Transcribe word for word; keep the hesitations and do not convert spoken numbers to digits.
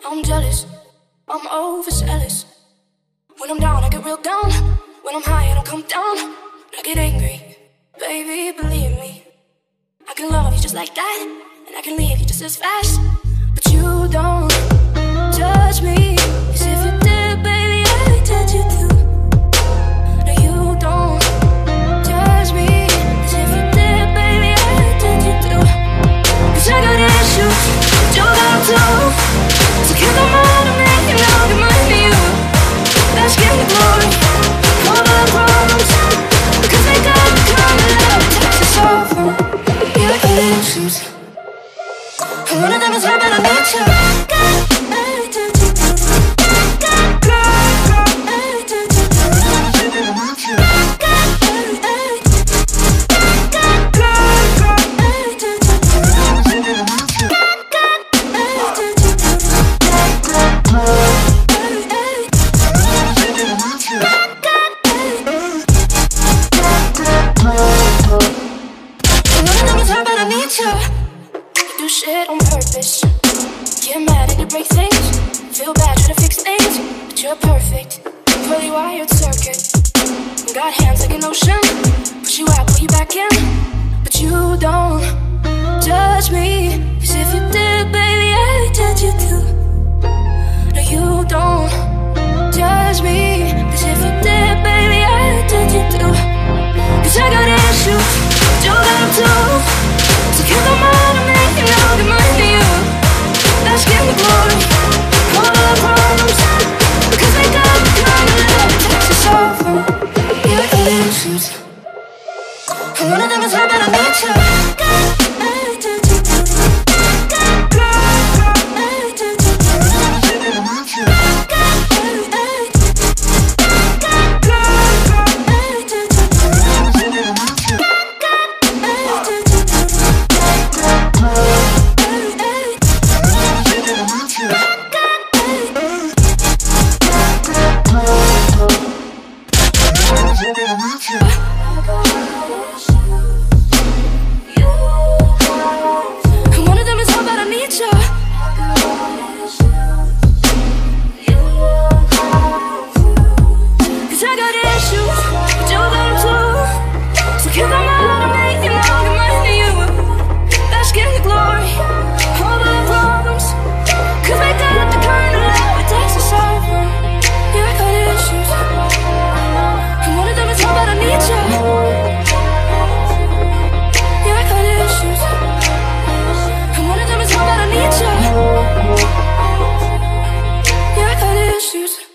I'm jealous, I'm overzealous. When I'm down, I get real down. When I'm high, I don't come down. I get angry, baby, believe me. I can love you just like that, and I can leave you just as fast. But you don't judge me as if you did, baby, I told you to. No, you don't judge me as if you did, baby, I told you to. Cause I got issues, but you got them too. So keep them on and make it look at my view. Bask in the glory, all the problems, because they got the kind of love that takes us over. Yeah, I got issues, and one of them is right by nature. You do shit on purpose. Get mad and you break things. Feel bad trying to fix things, but you're perfect. Fully wired circuit. Got hands like an ocean. Push you out, pull you back in. But you don't judge me as if you did, baby, I told you to. No, you don't judge me as if you did, baby, I told you to. Cause I got issues, but you got them too. So keep them on and make it look at my view. Bask in the glory, all the problems, because they got the kind of love that takes us over. Yeah, I got issues, and one of them is right by nature. And one of them is all about I need you. Cause I got issues, but you got them too. So keep them out and make it look at my view. Bask in the glory, all the problems, cause we got the kind of love that takes us over. Yeah, I got issues, and one of them is all about I need you. Yeah, I got issues, and one of them is all about I need you. Yeah, I got issues.